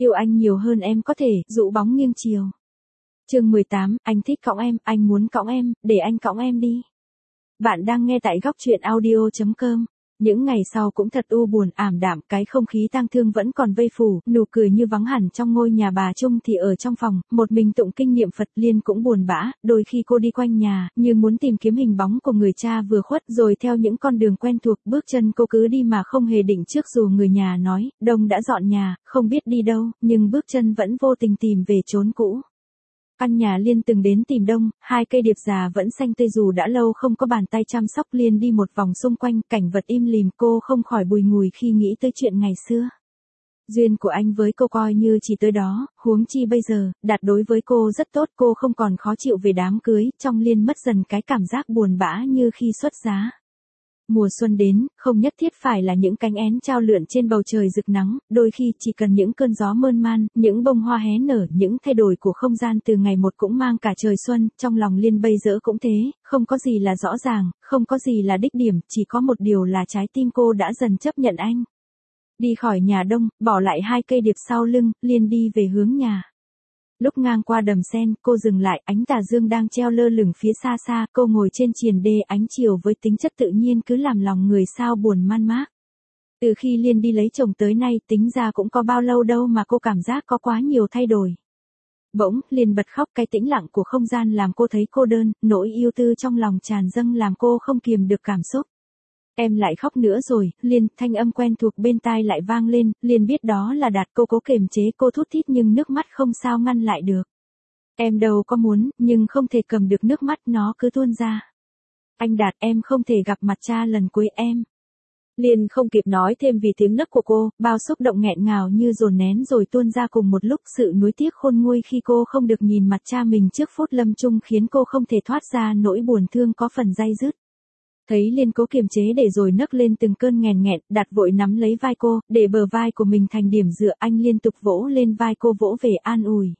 Yêu anh nhiều hơn em có thể, dụ bóng nghiêng chiều. Chương 18, anh thích cõng em, anh muốn cõng em, để anh cõng em đi. Bạn đang nghe tại góc truyện audio.com. Những ngày sau cũng thật u buồn ảm đạm, cái không khí tang thương vẫn còn vây phủ, nụ cười như vắng hẳn trong ngôi nhà bà Trung thì ở trong phòng, một mình tụng kinh niệm Phật. Liên cũng buồn bã, đôi khi cô đi quanh nhà, như muốn tìm kiếm hình bóng của người cha vừa khuất, rồi theo những con đường quen thuộc, bước chân cô cứ đi mà không hề định trước. Dù người nhà nói, Đông đã dọn nhà, không biết đi đâu, nhưng bước chân vẫn vô tình tìm về chốn cũ. Căn nhà Liên từng đến tìm Đông, hai cây điệp già vẫn xanh tươi dù đã lâu không có bàn tay chăm sóc. Liên đi một vòng xung quanh, cảnh vật im lìm, cô không khỏi bùi ngùi khi nghĩ tới chuyện ngày xưa. Duyên của anh với cô coi như chỉ tới đó, huống chi bây giờ, Đạt đối với cô rất tốt, cô không còn khó chịu về đám cưới, trong Liên mất dần cái cảm giác buồn bã như khi xuất giá. Mùa xuân đến, không nhất thiết phải là những cánh én trao lượn trên bầu trời rực nắng, đôi khi chỉ cần những cơn gió mơn man, những bông hoa hé nở, những thay đổi của không gian từ ngày một cũng mang cả trời xuân. Trong lòng Liên bây giờ cũng thế, không có gì là rõ ràng, không có gì là đích điểm, chỉ có một điều là trái tim cô đã dần chấp nhận anh. Đi khỏi nhà Đông, bỏ lại hai cây điệp sau lưng, Liên đi về hướng nhà. Lúc ngang qua đầm sen, cô dừng lại, ánh tà dương đang treo lơ lửng phía xa xa, cô ngồi trên triền đê, ánh chiều với tính chất tự nhiên cứ làm lòng người sao buồn man mác. Từ khi Liên đi lấy chồng tới nay, tính ra cũng có bao lâu đâu mà cô cảm giác có quá nhiều thay đổi. Bỗng, Liên bật khóc, cái tĩnh lặng của không gian làm cô thấy cô đơn, nỗi yêu tư trong lòng tràn dâng làm cô không kiềm được cảm xúc. Em lại khóc nữa rồi, Liên, thanh âm quen thuộc bên tai lại vang lên, Liên biết đó là Đạt. Cô cố kiềm chế, cô thút thít nhưng nước mắt không sao ngăn lại được. Em đâu có muốn, nhưng không thể cầm được nước mắt, nó cứ tuôn ra. Anh Đạt, em không thể gặp mặt cha lần cuối em. Liên không kịp nói thêm vì tiếng nấc của cô, bao xúc động nghẹn ngào như dồn nén rồi tuôn ra cùng một lúc. Sự nuối tiếc khôn nguôi khi cô không được nhìn mặt cha mình trước phút lâm chung khiến cô không thể thoát ra nỗi buồn thương có phần day dứt. Thấy Liên cố kiềm chế để rồi nấc lên từng cơn nghẹn nghẹn, Đạt vội nắm lấy vai cô, để bờ vai của mình thành điểm dựa. Anh liên tục vỗ lên vai cô, vỗ về an ủi.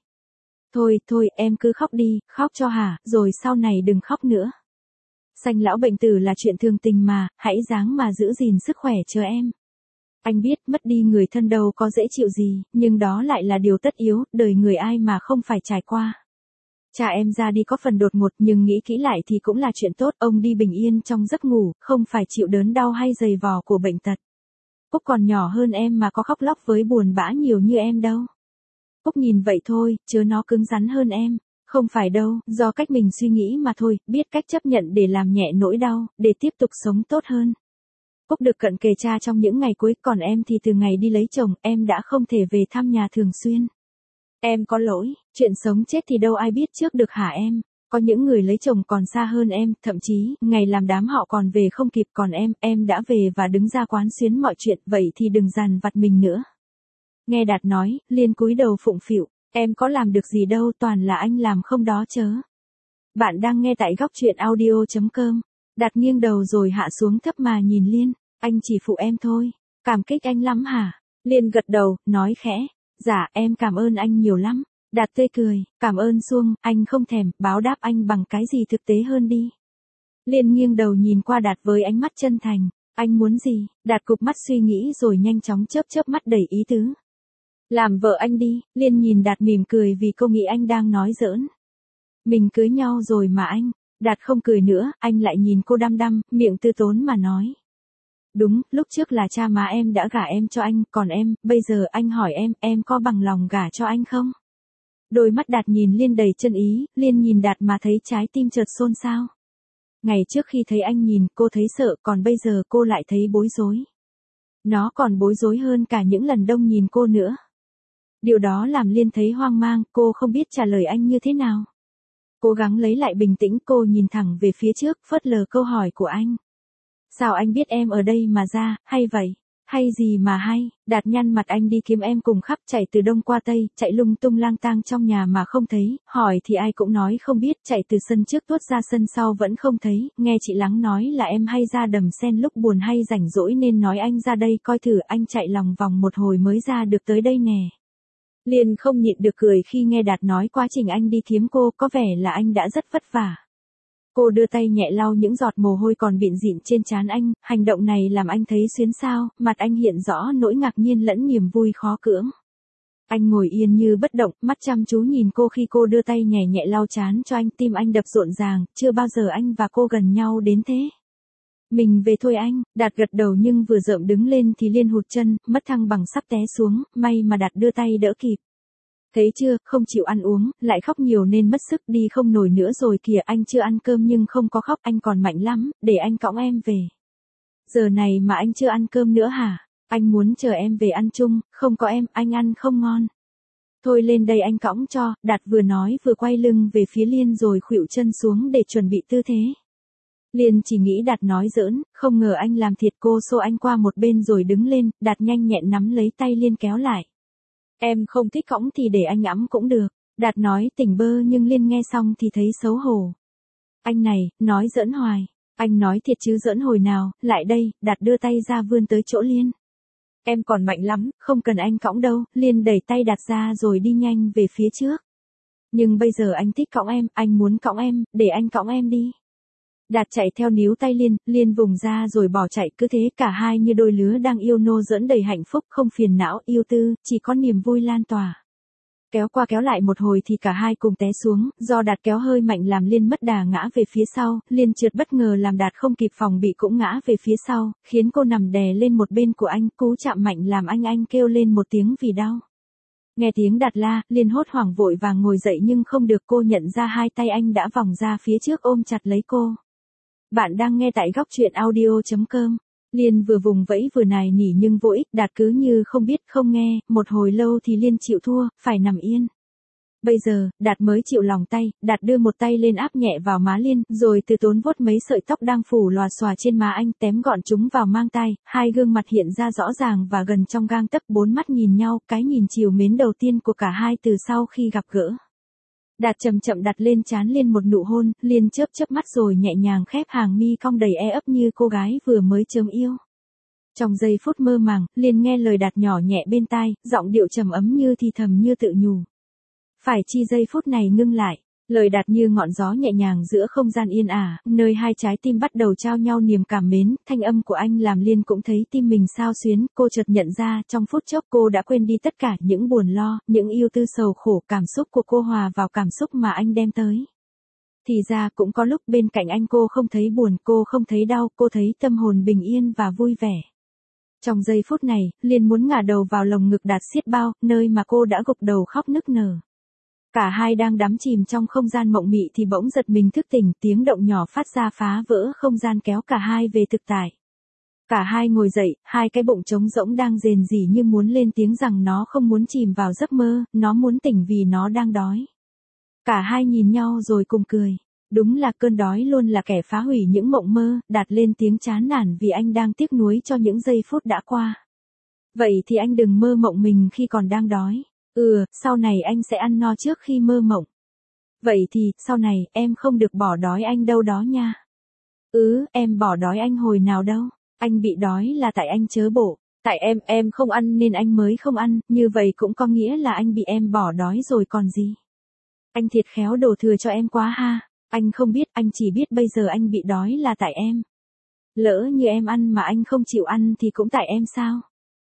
Thôi, em cứ khóc đi, khóc cho hả, rồi sau này đừng khóc nữa. Sanh lão bệnh tử là chuyện thường tình mà, hãy ráng mà giữ gìn sức khỏe cho em. Anh biết mất đi người thân đâu có dễ chịu gì, nhưng đó lại là điều tất yếu, đời người ai mà không phải trải qua. Cha em ra đi có phần đột ngột nhưng nghĩ kỹ lại thì cũng là chuyện tốt, ông đi bình yên trong giấc ngủ, không phải chịu đớn đau hay dày vò của bệnh tật. Cúc còn nhỏ hơn em mà có khóc lóc với buồn bã nhiều như em đâu. Cúc nhìn vậy thôi, chứ nó cứng rắn hơn em. Không phải đâu, do cách mình suy nghĩ mà thôi, biết cách chấp nhận để làm nhẹ nỗi đau, để tiếp tục sống tốt hơn. Cúc được cận kề cha trong những ngày cuối, còn em thì từ ngày đi lấy chồng, em đã không thể về thăm nhà thường xuyên. Em có lỗi, chuyện sống chết thì đâu ai biết trước được hả em? Có những người lấy chồng còn xa hơn em, thậm chí, ngày làm đám họ còn về không kịp, còn em đã về và đứng ra quán xuyến mọi chuyện, vậy thì đừng dằn vặt mình nữa. Nghe Đạt nói, Liên cúi đầu phụng phịu, em có làm được gì đâu, toàn là anh làm không đó chớ. Bạn đang nghe tại góc truyện audio.com. Đạt nghiêng đầu rồi hạ xuống thấp mà nhìn Liên, anh chỉ phụ em thôi, cảm kích anh lắm hả? Liên gật đầu, nói khẽ. Dạ, em cảm ơn anh nhiều lắm. Đạt tươi cười, cảm ơn suông, anh không thèm, báo đáp anh bằng cái gì thực tế hơn đi. Liên nghiêng đầu nhìn qua Đạt với ánh mắt chân thành, anh muốn gì? Đạt cụp mắt suy nghĩ rồi nhanh chóng chớp mắt đầy ý tứ. Làm vợ anh đi. Liên nhìn Đạt mỉm cười vì cô nghĩ anh đang nói giỡn. Mình cưới nhau rồi mà anh. Đạt không cười nữa, anh lại nhìn cô đăm đăm, miệng tư tốn mà nói. Đúng, lúc trước là cha má em đã gả em cho anh, còn em, bây giờ anh hỏi em có bằng lòng gả cho anh không? Đôi mắt Đạt nhìn Liên đầy chân ý, Liên nhìn Đạt mà thấy trái tim chợt xôn xao. Ngày trước khi thấy anh nhìn, cô thấy sợ, còn bây giờ cô lại thấy bối rối. Nó còn bối rối hơn cả những lần Đông nhìn cô nữa. Điều đó làm Liên thấy hoang mang, cô không biết trả lời anh như thế nào. Cố gắng lấy lại bình tĩnh, cô nhìn thẳng về phía trước, phớt lờ câu hỏi của anh. Sao anh biết em ở đây mà ra, hay vậy? Hay gì mà hay? Đạt nhăn mặt, anh đi kiếm em cùng khắp, chạy từ đông qua tây, chạy lung tung lang tang trong nhà mà không thấy, hỏi thì ai cũng nói không biết, chạy từ sân trước tuốt ra sân sau vẫn không thấy, nghe chị Lắng nói là em hay ra đầm sen lúc buồn hay rảnh rỗi nên nói anh ra đây coi thử, anh chạy lòng vòng một hồi mới ra được tới đây nè. Liên không nhịn được cười khi nghe Đạt nói quá trình anh đi kiếm cô, có vẻ là anh đã rất vất vả. Cô đưa tay nhẹ lau những giọt mồ hôi còn bịn rịn trên trán anh, hành động này làm anh thấy xuyến xao, mặt anh hiện rõ nỗi ngạc nhiên lẫn niềm vui khó cưỡng. Anh ngồi yên như bất động, mắt chăm chú nhìn cô khi cô đưa tay nhẹ nhẹ lau trán cho anh, tim anh đập rộn ràng, chưa bao giờ anh và cô gần nhau đến thế. Mình về thôi anh, Đạt gật đầu nhưng vừa rợm đứng lên thì Liên hụt chân, mất thăng bằng sắp té xuống, may mà Đạt đưa tay đỡ kịp. Thấy chưa, không chịu ăn uống, lại khóc nhiều nên mất sức đi không nổi nữa rồi kìa, anh chưa ăn cơm nhưng không có khóc, anh còn mạnh lắm, để anh cõng em về. Giờ này mà anh chưa ăn cơm nữa hả? Anh muốn chờ em về ăn chung, không có em, anh ăn không ngon. Thôi lên đây anh cõng cho, Đạt vừa nói vừa quay lưng về phía Liên rồi khuỵu chân xuống để chuẩn bị tư thế. Liên chỉ nghĩ Đạt nói giỡn, không ngờ anh làm thiệt, cô xô anh qua một bên rồi đứng lên, Đạt nhanh nhẹn nắm lấy tay Liên kéo lại. Em không thích cõng thì để anh ẵm cũng được, Đạt nói tỉnh bơ nhưng Liên nghe xong thì thấy xấu hổ. Anh này, nói giỡn hoài, anh nói thiệt chứ giỡn hồi nào, lại đây, Đạt đưa tay ra vươn tới chỗ Liên. Em còn mạnh lắm, không cần anh cõng đâu, Liên đẩy tay Đạt ra rồi đi nhanh về phía trước. Nhưng bây giờ anh thích cõng em, anh muốn cõng em, để anh cõng em đi. Đạt chạy theo níu tay Liên, Liên vùng ra rồi bỏ chạy, cứ thế cả hai như đôi lứa đang yêu nô giỡn đầy hạnh phúc, không phiền não, yêu tư, chỉ có niềm vui lan tỏa. Kéo qua kéo lại một hồi thì cả hai cùng té xuống, do Đạt kéo hơi mạnh làm Liên mất đà ngã về phía sau, Liên trượt bất ngờ làm Đạt không kịp phòng bị cũng ngã về phía sau, khiến cô nằm đè lên một bên của anh, cú chạm mạnh làm anh kêu lên một tiếng vì đau. Nghe tiếng Đạt la, Liên hốt hoảng vội vàng ngồi dậy nhưng không được, cô nhận ra hai tay anh đã vòng ra phía trước ôm chặt lấy cô. Bạn đang nghe tại góc truyện audio.com. Liên vừa vùng vẫy vừa nài nỉ nhưng vô ích, Đạt cứ như không biết không nghe, một hồi lâu thì Liên chịu thua, phải nằm yên. Bây giờ, Đạt mới chịu lòng tay, Đạt đưa một tay lên áp nhẹ vào má Liên, rồi từ tốn vuốt mấy sợi tóc đang phủ lòa xòa trên má anh, tém gọn chúng vào mang tai, hai gương mặt hiện ra rõ ràng và gần trong gang tấc, bốn mắt nhìn nhau, cái nhìn trìu mến đầu tiên của cả hai từ sau khi gặp gỡ. Đạt chậm chậm đặt lên trán Liên một nụ hôn, Liên chớp chớp mắt rồi nhẹ nhàng khép hàng mi cong đầy e ấp như cô gái vừa mới chớm yêu. Trong giây phút mơ màng, Liên nghe lời Đạt nhỏ nhẹ bên tai, giọng điệu trầm ấm như thì thầm như tự nhủ. Phải chi giây phút này ngưng lại, lời Đạt như ngọn gió nhẹ nhàng giữa không gian yên ả, nơi hai trái tim bắt đầu trao nhau niềm cảm mến, thanh âm của anh làm Liên cũng thấy tim mình xao xuyến, cô chợt nhận ra trong phút chốc cô đã quên đi tất cả những buồn lo, những yêu tư sầu khổ, cảm xúc của cô hòa vào cảm xúc mà anh đem tới. Thì ra cũng có lúc bên cạnh anh cô không thấy buồn, cô không thấy đau, cô thấy tâm hồn bình yên và vui vẻ. Trong giây phút này, Liên muốn ngả đầu vào lồng ngực Đạt xiết bao, nơi mà cô đã gục đầu khóc nức nở. Cả hai đang đắm chìm trong không gian mộng mị thì bỗng giật mình thức tỉnh, tiếng động nhỏ phát ra phá vỡ không gian kéo cả hai về thực tại. Cả hai ngồi dậy, hai cái bụng trống rỗng đang rền rỉ như muốn lên tiếng rằng nó không muốn chìm vào giấc mơ, nó muốn tỉnh vì nó đang đói. Cả hai nhìn nhau rồi cùng cười. Đúng là cơn đói luôn là kẻ phá hủy những mộng mơ, Đạt lên tiếng chán nản vì anh đang tiếc nuối cho những giây phút đã qua. Vậy thì anh đừng mơ mộng mình khi còn đang đói. Sau này anh sẽ ăn no trước khi mơ mộng. Vậy thì, sau này, em không được bỏ đói anh đâu đó nha. Em bỏ đói anh hồi nào đâu. Anh bị đói là tại anh chớ bộ. Tại em không ăn nên anh mới không ăn, như vậy cũng có nghĩa là anh bị em bỏ đói rồi còn gì. Anh thiệt khéo đổ thừa cho em quá ha. Anh không biết, anh chỉ biết bây giờ anh bị đói là tại em. Lỡ như em ăn mà anh không chịu ăn thì cũng tại em sao?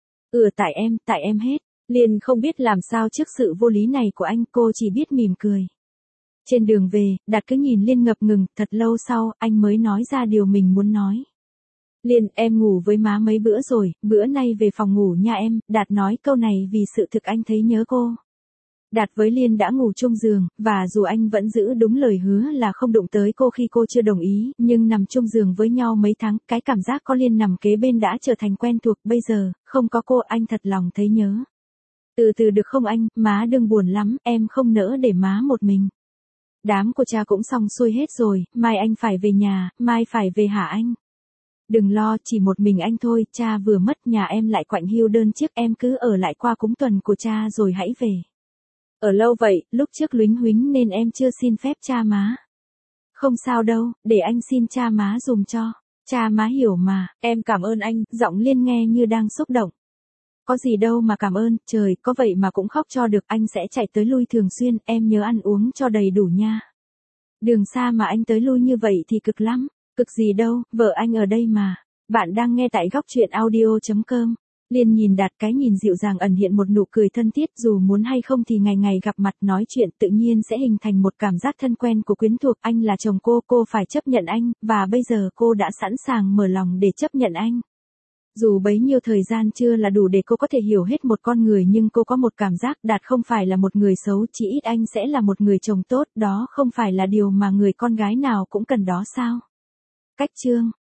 Tại em hết. Liên không biết làm sao trước sự vô lý này của anh, cô chỉ biết mỉm cười. Trên đường về, Đạt cứ nhìn Liên ngập ngừng, thật lâu sau, anh mới nói ra điều mình muốn nói. Liên, em ngủ với má mấy bữa rồi, bữa nay về phòng ngủ nha em, Đạt nói câu này vì sự thực anh thấy nhớ cô. Đạt với Liên đã ngủ chung giường, và dù anh vẫn giữ đúng lời hứa là không đụng tới cô khi cô chưa đồng ý, nhưng nằm chung giường với nhau mấy tháng, cái cảm giác có Liên nằm kế bên đã trở thành quen thuộc, bây giờ, không có cô anh thật lòng thấy nhớ. Từ từ được không anh, má đừng buồn lắm, em không nỡ để má một mình. Đám của cha cũng xong xuôi hết rồi, mai anh phải về nhà, mai phải về hả anh? Đừng lo, chỉ một mình anh thôi, cha vừa mất, nhà em lại quạnh hiu đơn chiếc, em cứ ở lại qua cúng tuần của cha rồi hãy về. Ở lâu vậy, lúc trước lúnh huính nên em chưa xin phép cha má. Không sao đâu, để anh xin cha má dùm cho. Cha má hiểu mà, em cảm ơn anh, giọng Liên nghe như đang xúc động. Có gì đâu mà cảm ơn, trời, có vậy mà cũng khóc cho được, anh sẽ chạy tới lui thường xuyên, em nhớ ăn uống cho đầy đủ nha. Đường xa mà anh tới lui như vậy thì cực lắm. Cực gì đâu, vợ anh ở đây mà. Bạn đang nghe tại góc truyện audio.com. Liên nhìn Đạt, cái nhìn dịu dàng ẩn hiện một nụ cười thân thiết, dù muốn hay không thì ngày ngày gặp mặt nói chuyện tự nhiên sẽ hình thành một cảm giác thân quen của quyến thuộc. Anh là chồng cô phải chấp nhận anh, và bây giờ cô đã sẵn sàng mở lòng để chấp nhận anh. Dù bấy nhiêu thời gian chưa là đủ để cô có thể hiểu hết một con người, nhưng cô có một cảm giác Đạt không phải là một người xấu, chỉ ít anh sẽ là một người chồng tốt, đó không phải là điều mà người con gái nào cũng cần đó sao? Cách chương